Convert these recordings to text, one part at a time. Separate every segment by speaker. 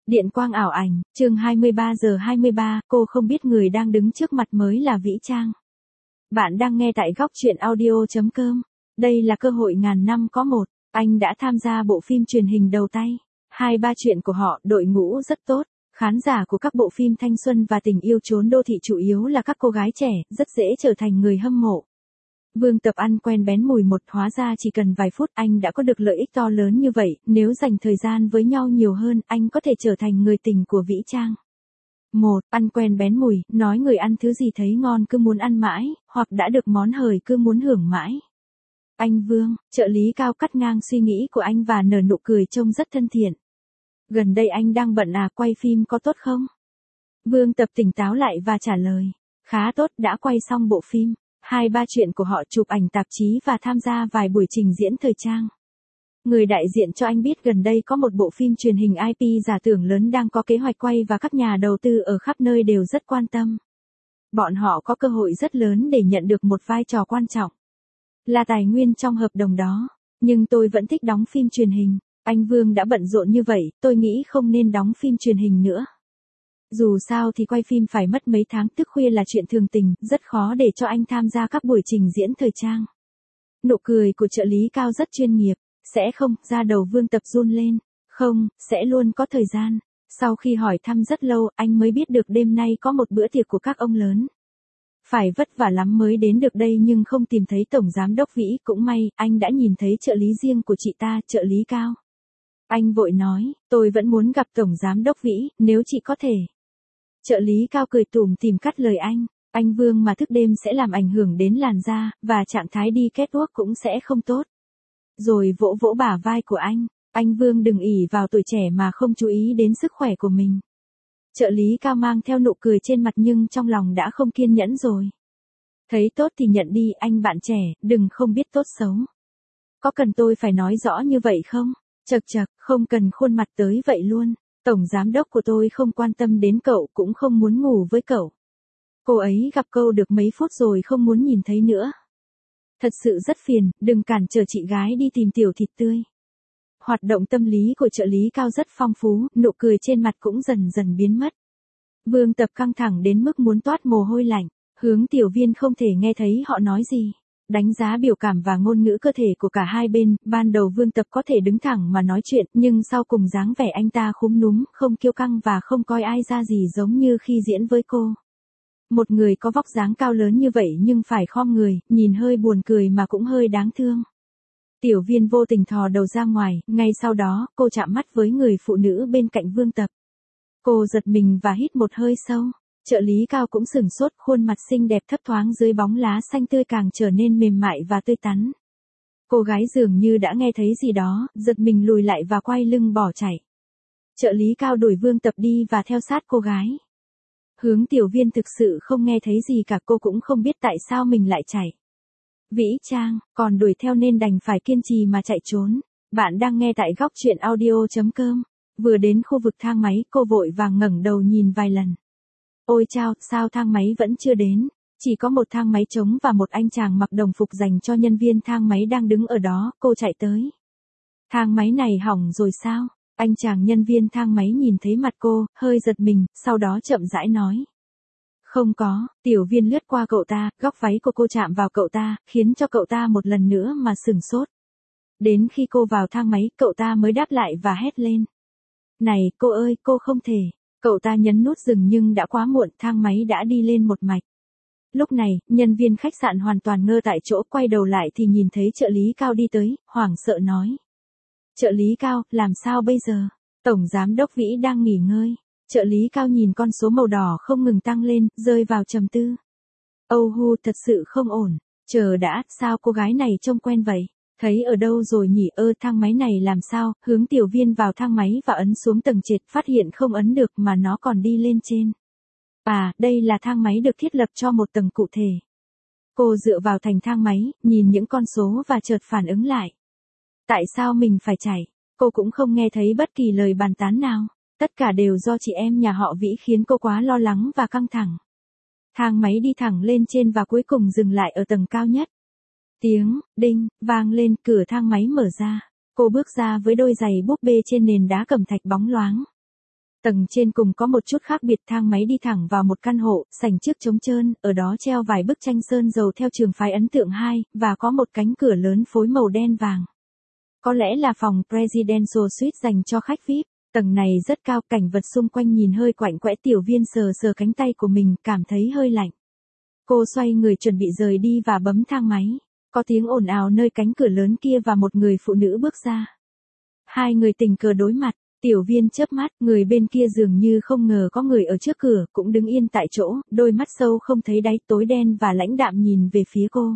Speaker 1: Điện quang ảo ảnh, chương 23:23, cô không biết người đang đứng trước mặt mới là Vĩ Trang. Bạn đang nghe tại góc truyện audio.com. Đây là cơ hội ngàn năm có một. Anh đã tham gia bộ phim truyền hình đầu tay. 2-3 chuyện của họ, đội ngũ rất tốt. Khán giả của các bộ phim thanh xuân và tình yêu trốn đô thị chủ yếu là các cô gái trẻ, rất dễ trở thành người hâm mộ. Vương Tập ăn quen bén mùi một, hóa ra chỉ cần vài phút anh đã có được lợi ích to lớn như vậy, nếu dành thời gian với nhau nhiều hơn, anh có thể trở thành người tình của Vĩ Trang. 1. Ăn quen bén mùi, nói người ăn thứ gì thấy ngon cứ muốn ăn mãi, hoặc đã được món hời cứ muốn hưởng mãi. Anh Vương, trợ lý Cao cắt ngang suy nghĩ của anh và nở nụ cười trông rất thân thiện. Gần đây anh đang bận à, quay phim có tốt không? Vương Tập tỉnh táo lại và trả lời. Khá tốt, đã quay xong bộ phim. 2-3 chuyện của họ chụp ảnh tạp chí và tham gia vài buổi trình diễn thời trang. Người đại diện cho anh biết gần đây có một bộ phim truyền hình IP giả tưởng lớn đang có kế hoạch quay và các nhà đầu tư ở khắp nơi đều rất quan tâm. Bọn họ có cơ hội rất lớn để nhận được một vai trò quan trọng. Là tài nguyên trong hợp đồng đó. Nhưng tôi vẫn thích đóng phim truyền hình. Anh Vương đã bận rộn như vậy, tôi nghĩ không nên đóng phim truyền hình nữa. Dù sao thì quay phim phải mất mấy tháng, thức khuya là chuyện thường tình, rất khó để cho anh tham gia các buổi trình diễn thời trang. Nụ cười của trợ lý Cao rất chuyên nghiệp. Sẽ không, da đầu Vương Tập run lên. Không, sẽ luôn có thời gian. Sau khi hỏi thăm rất lâu, anh mới biết được đêm nay có một bữa tiệc của các ông lớn. Phải vất vả lắm mới đến được đây nhưng không tìm thấy Tổng Giám Đốc Vĩ, cũng may, anh đã nhìn thấy trợ lý riêng của chị ta, trợ lý Cao. Anh vội nói, tôi vẫn muốn gặp Tổng Giám Đốc Vĩ, nếu chị có thể. Trợ lý Cao cười tủm tỉm cắt lời anh Vương mà thức đêm sẽ làm ảnh hưởng đến làn da, và trạng thái đi catwalk cũng sẽ không tốt. Rồi vỗ vỗ bả vai của anh Vương đừng ỷ vào tuổi trẻ mà không chú ý đến sức khỏe của mình. Trợ lý Cao mang theo nụ cười trên mặt nhưng trong lòng đã không kiên nhẫn rồi. Thấy tốt thì nhận đi anh bạn trẻ, đừng không biết tốt xấu. Có cần tôi phải nói rõ như vậy không? Chậc chậc, không cần khuôn mặt tới vậy luôn. Tổng giám đốc của tôi không quan tâm đến cậu cũng không muốn ngủ với cậu. Cô ấy gặp cậu được mấy phút rồi không muốn nhìn thấy nữa. Thật sự rất phiền, đừng cản trở chị gái đi tìm tiểu thịt tươi. Hoạt động tâm lý của trợ lý Cao rất phong phú, nụ cười trên mặt cũng dần dần biến mất. Vương Tập căng thẳng đến mức muốn toát mồ hôi lạnh, Hướng Tiểu Viên không thể nghe thấy họ nói gì. Đánh giá biểu cảm và ngôn ngữ cơ thể của cả hai bên, ban đầu Vương Tập có thể đứng thẳng mà nói chuyện, nhưng sau cùng dáng vẻ anh ta khúm núm, không kiêu căng và không coi ai ra gì giống như khi diễn với cô. Một người có vóc dáng cao lớn như vậy nhưng phải khom người, nhìn hơi buồn cười mà cũng hơi đáng thương. Tiểu Viên vô tình thò đầu ra ngoài, ngay sau đó, cô chạm mắt với người phụ nữ bên cạnh Vương Tập. Cô giật mình và hít một hơi sâu. Trợ lý Cao cũng sửng sốt, khuôn mặt xinh đẹp thấp thoáng dưới bóng lá xanh tươi càng trở nên mềm mại và tươi tắn. Cô gái dường như đã nghe thấy gì đó, giật mình lùi lại và quay lưng bỏ chạy. Trợ lý Cao đuổi Vương Tập đi và theo sát cô gái. Hướng Tiểu Viên thực sự không nghe thấy gì cả, cô cũng không biết tại sao mình lại chạy. Vĩ Trang, còn đuổi theo nên đành phải kiên trì mà chạy trốn. Bạn đang nghe tại góc truyện audio.com. Vừa đến khu vực thang máy, cô vội vàng ngẩng đầu nhìn vài lần. Ôi chao, sao thang máy vẫn chưa đến? Chỉ có một thang máy trống và một anh chàng mặc đồng phục dành cho nhân viên thang máy đang đứng ở đó, cô chạy tới. Thang máy này hỏng rồi sao? Anh chàng nhân viên thang máy nhìn thấy mặt cô, hơi giật mình, sau đó chậm rãi nói. Không có, Tiểu Viên lướt qua cậu ta, góc váy của cô chạm vào cậu ta, khiến cho cậu ta một lần nữa mà sửng sốt. Đến khi cô vào thang máy, cậu ta mới đáp lại và hét lên. Này, cô ơi, cô không thể. Cậu ta nhấn nút dừng nhưng đã quá muộn, thang máy đã đi lên một mạch. Lúc này, nhân viên khách sạn hoàn toàn ngơ tại chỗ, quay đầu lại thì nhìn thấy trợ lý Cao đi tới, hoảng sợ nói. Trợ lý Cao, làm sao bây giờ? Tổng Giám Đốc Vĩ đang nghỉ ngơi. Trợ lý Cao nhìn con số màu đỏ không ngừng tăng lên, rơi vào trầm tư. Âu hu, thật sự không ổn. Chờ đã, sao cô gái này trông quen vậy? Thấy ở đâu rồi nhỉ? Thang máy này làm sao? Hướng Tiểu Viên vào thang máy và ấn xuống tầng trệt, phát hiện không ấn được mà nó còn đi lên trên. À, đây là thang máy được thiết lập cho một tầng cụ thể. Cô dựa vào thành thang máy, nhìn những con số và chợt phản ứng lại. Tại sao mình phải chạy? Cô cũng không nghe thấy bất kỳ lời bàn tán nào. Tất cả đều do chị em nhà họ Vĩ khiến cô quá lo lắng và căng thẳng. Thang máy đi thẳng lên trên và cuối cùng dừng lại ở tầng cao nhất. Tiếng, đinh, vang lên, cửa thang máy mở ra. Cô bước ra với đôi giày búp bê trên nền đá cẩm thạch bóng loáng. Tầng trên cùng có một chút khác biệt, thang máy đi thẳng vào một căn hộ, sảnh trước trống trơn, ở đó treo vài bức tranh sơn dầu theo trường phái ấn tượng 2, và có một cánh cửa lớn phối màu đen vàng. Có lẽ là phòng Presidential Suite dành cho khách VIP. Tầng này rất cao, cảnh vật xung quanh nhìn hơi quạnh quẽ. Tiểu Viên sờ sờ cánh tay của mình, cảm thấy hơi lạnh. Cô xoay người chuẩn bị rời đi và bấm thang máy. Có tiếng ồn ào nơi cánh cửa lớn kia và một người phụ nữ bước ra. Hai người tình cờ đối mặt. Tiểu Viên chớp mắt, người bên kia dường như không ngờ có người ở trước cửa, cũng đứng yên tại chỗ, đôi mắt sâu không thấy đáy, tối đen và lãnh đạm nhìn về phía cô.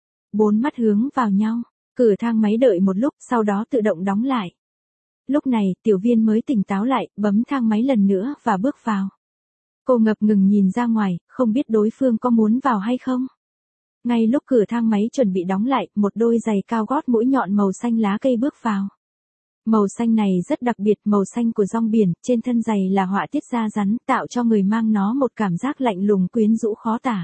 Speaker 1: Bốn mắt hướng vào nhau, cửa thang máy đợi một lúc, sau đó tự động đóng lại. Lúc này, Tiểu Viên mới tỉnh táo lại, bấm thang máy lần nữa và bước vào. Cô ngập ngừng nhìn ra ngoài, không biết đối phương có muốn vào hay không. Ngay lúc cửa thang máy chuẩn bị đóng lại, một đôi giày cao gót mũi nhọn màu xanh lá cây bước vào. Màu xanh này rất đặc biệt, màu xanh của rong biển, trên thân giày là họa tiết da rắn, tạo cho người mang nó một cảm giác lạnh lùng quyến rũ khó tả.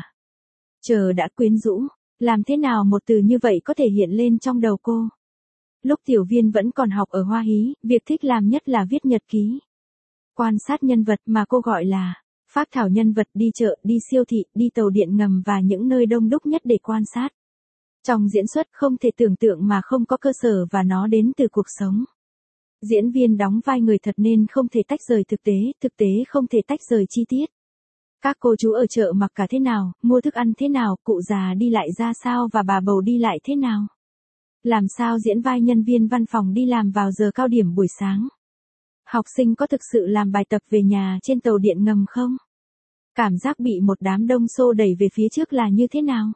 Speaker 1: Chờ đã, quyến rũ, làm thế nào một từ như vậy có thể hiện lên trong đầu cô? Lúc Tiểu Viên vẫn còn học ở Hoa Hí, việc thích làm nhất là viết nhật ký. Quan sát nhân vật mà cô gọi là phác thảo nhân vật, đi chợ, đi siêu thị, đi tàu điện ngầm và những nơi đông đúc nhất để quan sát. Trong diễn xuất không thể tưởng tượng mà không có cơ sở và nó đến từ cuộc sống. Diễn viên đóng vai người thật nên không thể tách rời thực tế không thể tách rời chi tiết. Các cô chú ở chợ mặc cả thế nào, mua thức ăn thế nào, cụ già đi lại ra sao và bà bầu đi lại thế nào. Làm sao diễn vai nhân viên văn phòng đi làm vào giờ cao điểm buổi sáng. Học sinh có thực sự làm bài tập về nhà trên tàu điện ngầm không? Cảm giác bị một đám đông xô đẩy về phía trước là như thế nào?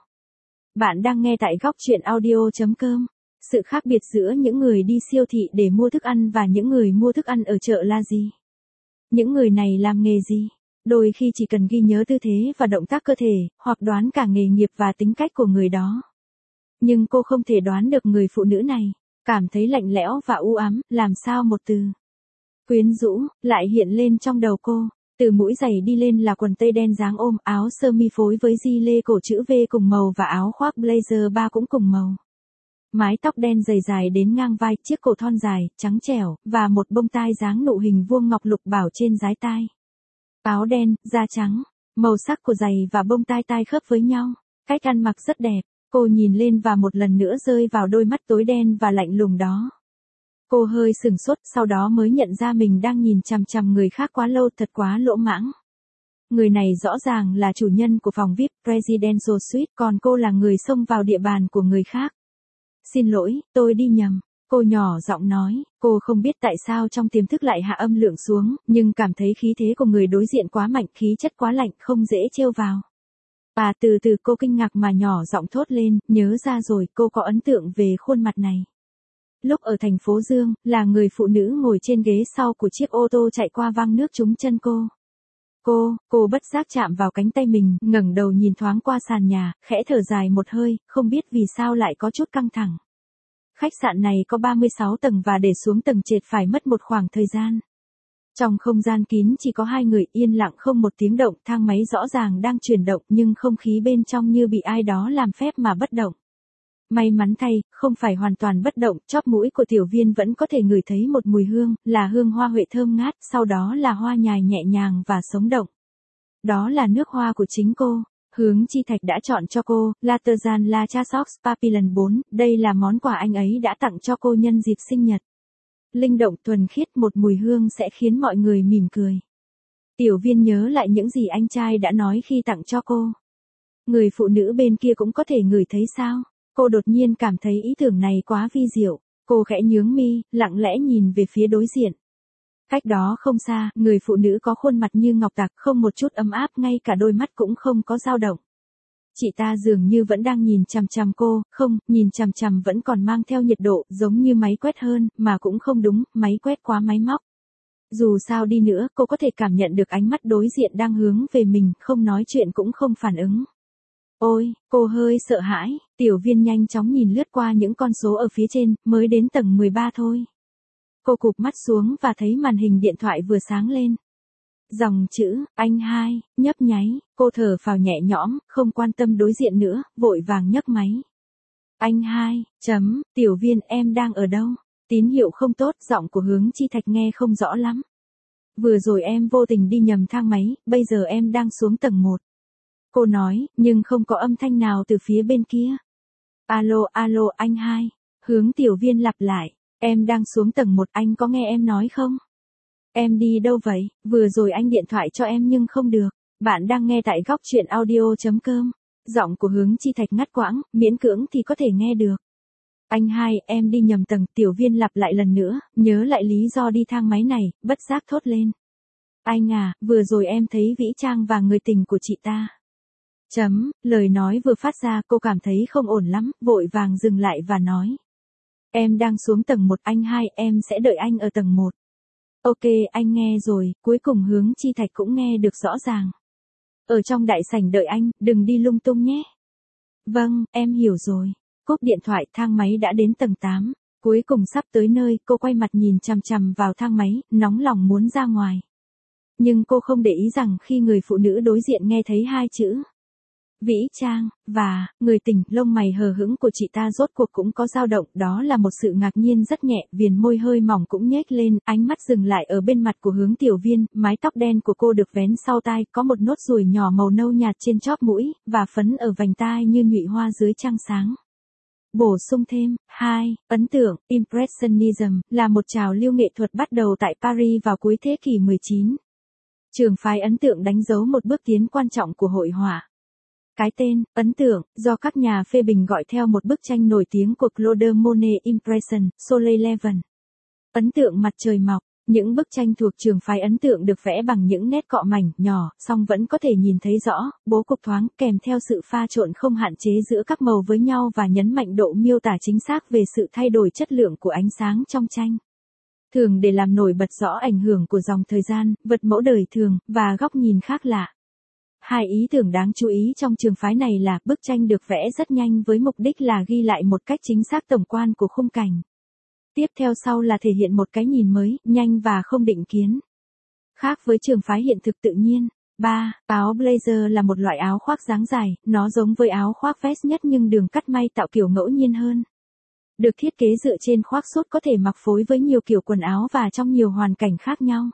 Speaker 1: Bạn đang nghe tại góc truyện audio.com. Sự khác biệt giữa những người đi siêu thị để mua thức ăn và những người mua thức ăn ở chợ là gì? Những người này làm nghề gì? Đôi khi chỉ cần ghi nhớ tư thế và động tác cơ thể, hoặc đoán cả nghề nghiệp và tính cách của người đó. Nhưng cô không thể đoán được người phụ nữ này, cảm thấy lạnh lẽo và u ám, làm sao một từ quyến rũ lại hiện lên trong đầu cô. Từ mũi giày đi lên là quần tây đen dáng ôm, áo sơ mi phối với gi lê cổ chữ V cùng màu và áo khoác blazer 3 cũng cùng màu. Mái tóc đen dày dài đến ngang vai, chiếc cổ thon dài, trắng trẻo, và một bông tai dáng nụ hình vuông ngọc lục bảo trên dái tai. Áo đen, da trắng, màu sắc của giày và bông tai khớp với nhau. Cách ăn mặc rất đẹp, cô nhìn lên và một lần nữa rơi vào đôi mắt tối đen và lạnh lùng đó. Cô hơi sửng sốt, sau đó mới nhận ra mình đang nhìn chằm chằm người khác quá lâu, thật quá lỗ mãng. Người này rõ ràng là chủ nhân của phòng VIP Presidential Suite, còn cô là người xông vào địa bàn của người khác. Xin lỗi, tôi đi nhầm. Cô nhỏ giọng nói, cô không biết tại sao trong tiềm thức lại hạ âm lượng xuống, nhưng cảm thấy khí thế của người đối diện quá mạnh, khí chất quá lạnh, không dễ trêu vào. Và từ từ cô kinh ngạc mà nhỏ giọng thốt lên, nhớ ra rồi, cô có ấn tượng về khuôn mặt này. Lúc ở thành phố Dương, là người phụ nữ ngồi trên ghế sau của chiếc ô tô chạy qua văng nước trúng chân cô. Cô bất giác chạm vào cánh tay mình, ngẩng đầu nhìn thoáng qua sàn nhà, khẽ thở dài một hơi, không biết vì sao lại có chút căng thẳng. Khách sạn này có 36 tầng và để xuống tầng trệt phải mất một khoảng thời gian. Trong không gian kín chỉ có hai người, yên lặng không một tiếng động, thang máy rõ ràng đang chuyển động nhưng không khí bên trong như bị ai đó làm phép mà bất động. May mắn thay, không phải hoàn toàn bất động, chóp mũi của Tiểu Viên vẫn có thể ngửi thấy một mùi hương, là hương hoa huệ thơm ngát, sau đó là hoa nhài nhẹ nhàng và sống động. Đó là nước hoa của chính cô. Hướng Chi Thạch đã chọn cho cô, Latterjan La Chasox Papillon 4, đây là món quà anh ấy đã tặng cho cô nhân dịp sinh nhật. Linh động thuần khiết, một mùi hương sẽ khiến mọi người mỉm cười. Tiểu Viên nhớ lại những gì anh trai đã nói khi tặng cho cô. Người phụ nữ bên kia cũng có thể ngửi thấy sao? Cô đột nhiên cảm thấy ý tưởng này quá vi diệu. Cô khẽ nhướng mi, lặng lẽ nhìn về phía đối diện. Cách đó không xa, người phụ nữ có khuôn mặt như ngọc tạc, không một chút ấm áp, ngay cả đôi mắt cũng không có dao động. Chị ta dường như vẫn đang nhìn chằm chằm cô, không, nhìn chằm chằm vẫn còn mang theo nhiệt độ, giống như máy quét hơn, mà cũng không đúng, máy quét quá máy móc. Dù sao đi nữa, cô có thể cảm nhận được ánh mắt đối diện đang hướng về mình, không nói chuyện cũng không phản ứng. Ôi, cô hơi sợ hãi, Tiểu Viên nhanh chóng nhìn lướt qua những con số ở phía trên, mới đến tầng 13 thôi. Cô cụp mắt xuống và thấy màn hình điện thoại vừa sáng lên. Dòng chữ, anh hai, nhấp nháy, cô thở phào nhẹ nhõm, không quan tâm đối diện nữa, vội vàng nhấc máy. Anh hai, Tiểu Viên em đang ở đâu? Tín hiệu không tốt, giọng của Hướng Chi Thạch nghe không rõ lắm. vừa rồi em vô tình đi nhầm thang máy, bây giờ em đang xuống tầng 1. Cô nói, nhưng không có âm thanh nào từ phía bên kia. Alo, alo, anh hai. Hướng tiểu viên lặp lại, em đang xuống tầng 1, anh có nghe em nói không? Em đi đâu vậy? Vừa rồi anh điện thoại cho em nhưng không được. Bạn đang nghe tại góc chuyện audio.com. Giọng của Hướng Chi Thạch ngắt quãng, miễn cưỡng thì có thể nghe được. Anh hai, em đi nhầm tầng, tiểu viên lặp lại lần nữa, nhớ lại lý do đi thang máy này, bất giác thốt lên. Anh à, vừa rồi em thấy Vĩ Trang và người tình của chị ta. Lời nói vừa phát ra cô cảm thấy không ổn lắm, vội vàng dừng lại và nói. Em đang xuống tầng 1, anh hai, em sẽ đợi anh ở tầng 1. Ok, anh nghe rồi, cuối cùng Hướng Chi Thạch cũng nghe được rõ ràng. Ở trong đại sảnh đợi anh, đừng đi lung tung nhé. Vâng, em hiểu rồi. Cúp điện thoại, thang máy đã đến tầng 8. Cuối cùng sắp tới nơi, cô quay mặt nhìn chằm chằm vào thang máy, nóng lòng muốn ra ngoài. Nhưng cô không để ý rằng khi người phụ nữ đối diện nghe thấy hai chữ Vĩ Trang, và, người tình, lông mày hờ hững của chị ta rốt cuộc cũng có dao động, đó là một sự ngạc nhiên rất nhẹ, viền môi hơi mỏng cũng nhếch lên, ánh mắt dừng lại ở bên mặt của Hướng Tiểu Viên, mái tóc đen của cô được vén sau tai, có một nốt ruồi nhỏ màu nâu nhạt trên chóp mũi, và phấn ở vành tai như nhụy hoa dưới trăng sáng. Bổ sung thêm, 2. Ấn tượng, Impressionism, là một trào lưu nghệ thuật bắt đầu tại Paris vào cuối thế kỷ 19. Trường phái ấn tượng đánh dấu một bước tiến quan trọng của hội họa. Cái tên, ấn tượng, do các nhà phê bình gọi theo một bức tranh nổi tiếng của Claude Monet Impression, Soleil Levant. Ấn tượng mặt trời mọc, những bức tranh thuộc trường phái ấn tượng được vẽ bằng những nét cọ mảnh, nhỏ, song vẫn có thể nhìn thấy rõ, bố cục thoáng, kèm theo sự pha trộn không hạn chế giữa các màu với nhau và nhấn mạnh độ miêu tả chính xác về sự thay đổi chất lượng của ánh sáng trong tranh. Thường để làm nổi bật rõ ảnh hưởng của dòng thời gian, vật mẫu đời thường, và góc nhìn khác lạ. Hai ý tưởng đáng chú ý trong trường phái này là bức tranh được vẽ rất nhanh với mục đích là ghi lại một cách chính xác tổng quan của khung cảnh. Tiếp theo sau là thể hiện một cái nhìn mới, nhanh và không định kiến. Khác với trường phái hiện thực tự nhiên. 3. Áo blazer là một loại áo khoác dáng dài, nó giống với áo khoác vest nhất nhưng đường cắt may tạo kiểu ngẫu nhiên hơn. Được thiết kế dựa trên khoác suốt có thể mặc phối với nhiều kiểu quần áo và trong nhiều hoàn cảnh khác nhau.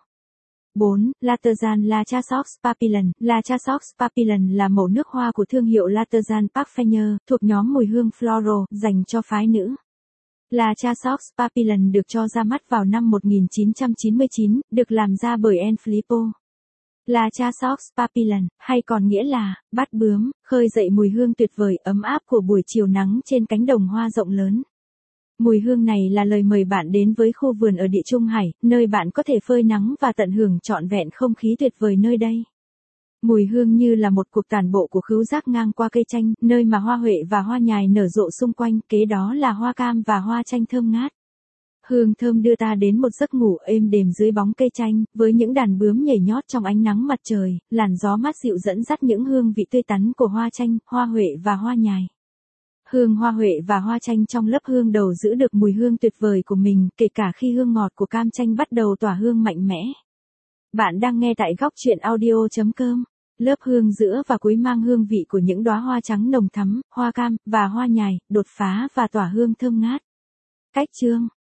Speaker 1: 4. L'artisan La Chaux Papillon. La Chaux Papillon là màu nước hoa của thương hiệu L'artisan Parfumeur, thuộc nhóm mùi hương floral, dành cho phái nữ. La Chaux Papillon được cho ra mắt vào năm 1999, được làm ra bởi Anne Filippo. La Chaux Papillon, hay còn nghĩa là, bát bướm, khơi dậy mùi hương tuyệt vời, ấm áp của buổi chiều nắng trên cánh đồng hoa rộng lớn. Mùi hương này là lời mời bạn đến với khu vườn ở Địa Trung Hải, nơi bạn có thể phơi nắng và tận hưởng trọn vẹn không khí tuyệt vời nơi đây. Mùi hương như là một cuộc tản bộ của khứu giác ngang qua cây chanh, nơi mà hoa huệ và hoa nhài nở rộ xung quanh, kế đó là hoa cam và hoa chanh thơm ngát. Hương thơm đưa ta đến một giấc ngủ êm đềm dưới bóng cây chanh, với những đàn bướm nhảy nhót trong ánh nắng mặt trời, làn gió mát dịu dẫn dắt những hương vị tươi tắn của hoa chanh, hoa huệ và hoa nhài. Hương hoa huệ và hoa chanh trong lớp hương đầu giữ được mùi hương tuyệt vời của mình, kể cả khi hương ngọt của cam chanh bắt đầu tỏa hương mạnh mẽ. Bạn đang nghe tại góc chuyện audio.com. Lớp hương giữa và cuối mang hương vị của những đóa hoa trắng nồng thắm, hoa cam, và hoa nhài, đột phá và tỏa hương thơm ngát. Cách chương.